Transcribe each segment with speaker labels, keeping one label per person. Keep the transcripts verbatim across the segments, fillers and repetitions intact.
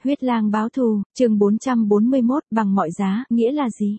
Speaker 1: Huyết lang báo thù, chương bốn trăm bốn mươi mốt, bằng mọi giá, nghĩa là gì?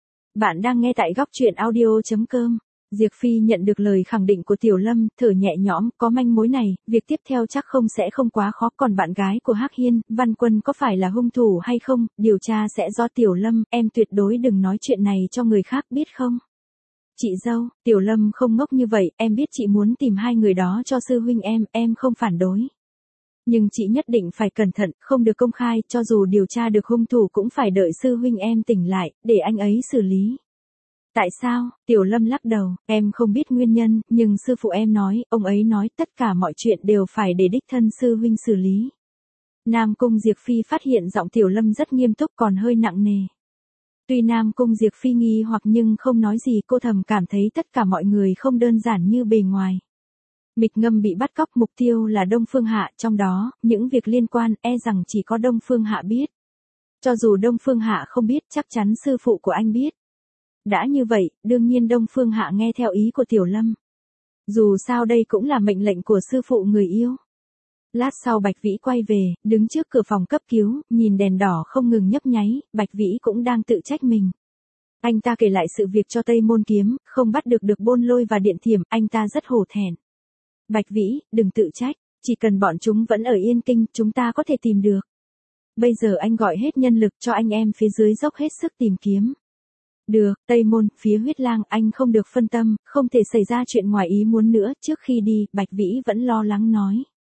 Speaker 1: Bạn đang nghe tại góc truyện audio chấm com. Diệp Phi nhận được lời khẳng định của Tiểu Lâm, thở nhẹ nhõm, có manh mối này, việc tiếp theo chắc không sẽ không quá khó. Còn bạn gái của Hắc Hiên, Văn Quân có phải là hung thủ hay không, điều tra sẽ do Tiểu Lâm, em tuyệt đối đừng nói chuyện này cho người khác biết không? Chị dâu, Tiểu Lâm không ngốc như vậy, em biết chị muốn tìm hai người đó cho sư huynh em, em không phản đối. Nhưng chị nhất định phải cẩn thận, không được công khai, cho dù điều tra được hung thủ cũng phải đợi sư huynh em tỉnh lại, để anh ấy xử lý. Tại sao? Tiểu Lâm lắc đầu, em không biết nguyên nhân, nhưng sư phụ em nói, ông ấy nói tất cả mọi chuyện đều phải để đích thân sư huynh xử lý. Nam Cung Diệp Phi phát hiện giọng Tiểu Lâm rất nghiêm túc còn hơi nặng nề. Tuy Nam Cung Diệp Phi nghi hoặc nhưng không nói gì, cô thầm cảm thấy tất cả mọi người không đơn giản như bề ngoài. Mịch Ngâm bị bắt cóc, mục tiêu là Đông Phương Hạ, trong đó, những việc liên quan e rằng chỉ có Đông Phương Hạ biết. Cho dù Đông Phương Hạ không biết, chắc chắn sư phụ của anh biết. Đã như vậy, đương nhiên Đông Phương Hạ nghe theo ý của Tiểu Lâm. Dù sao đây cũng là mệnh lệnh của sư phụ người yêu. Lát sau Bạch Vĩ quay về, đứng trước cửa phòng cấp cứu, nhìn đèn đỏ không ngừng nhấp nháy, Bạch Vĩ cũng đang tự trách mình. Anh ta kể lại sự việc cho Tây Môn Kiếm, không bắt được được Bôn Lôi và Điện Thiểm, anh ta rất hổ thẹn. Bạch Vĩ, đừng tự trách, chỉ cần bọn chúng vẫn ở Yên Kinh, chúng ta có thể tìm được. Bây giờ anh gọi hết nhân lực cho anh em phía dưới dốc hết sức tìm kiếm. Được, Tây Môn, phía Huyết Lang, anh không được phân tâm, không thể xảy ra chuyện ngoài ý muốn nữa. Trước khi đi, Bạch Vĩ vẫn lo lắng nói.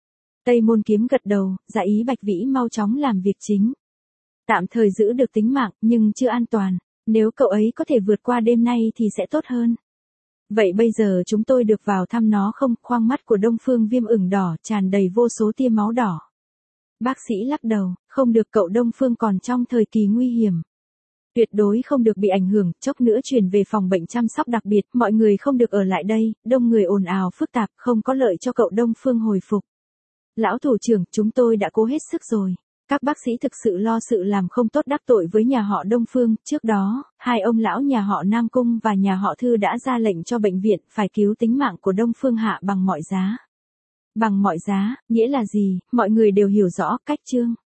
Speaker 1: Tây Môn Kiếm gật đầu, dạ ý Bạch Vĩ mau chóng làm việc chính. Tạm thời giữ được tính mạng, nhưng chưa an toàn. Nếu cậu ấy có thể vượt qua đêm nay thì sẽ tốt hơn. Vậy bây giờ chúng tôi được vào thăm nó không? Khoang mắt của Đông Phương Viêm ửng đỏ, tràn đầy vô số tia máu đỏ. Bác sĩ lắc đầu, không được, cậu Đông Phương còn trong thời kỳ nguy hiểm. Tuyệt đối không được bị ảnh hưởng, chốc nữa chuyển về phòng bệnh chăm sóc đặc biệt, mọi người không được ở lại đây, đông người ồn ào phức tạp, không có lợi cho cậu Đông Phương hồi phục. Lão thủ trưởng, chúng tôi đã cố hết sức rồi. Các bác sĩ thực sự lo sự làm không tốt đắc tội với nhà họ Đông Phương, trước đó, hai ông lão nhà họ Nam Cung và nhà họ Thư đã ra lệnh cho bệnh viện phải cứu tính mạng của Đông Phương Hạ bằng mọi giá. Bằng mọi giá, nghĩa là gì, mọi người đều hiểu rõ, cách chương.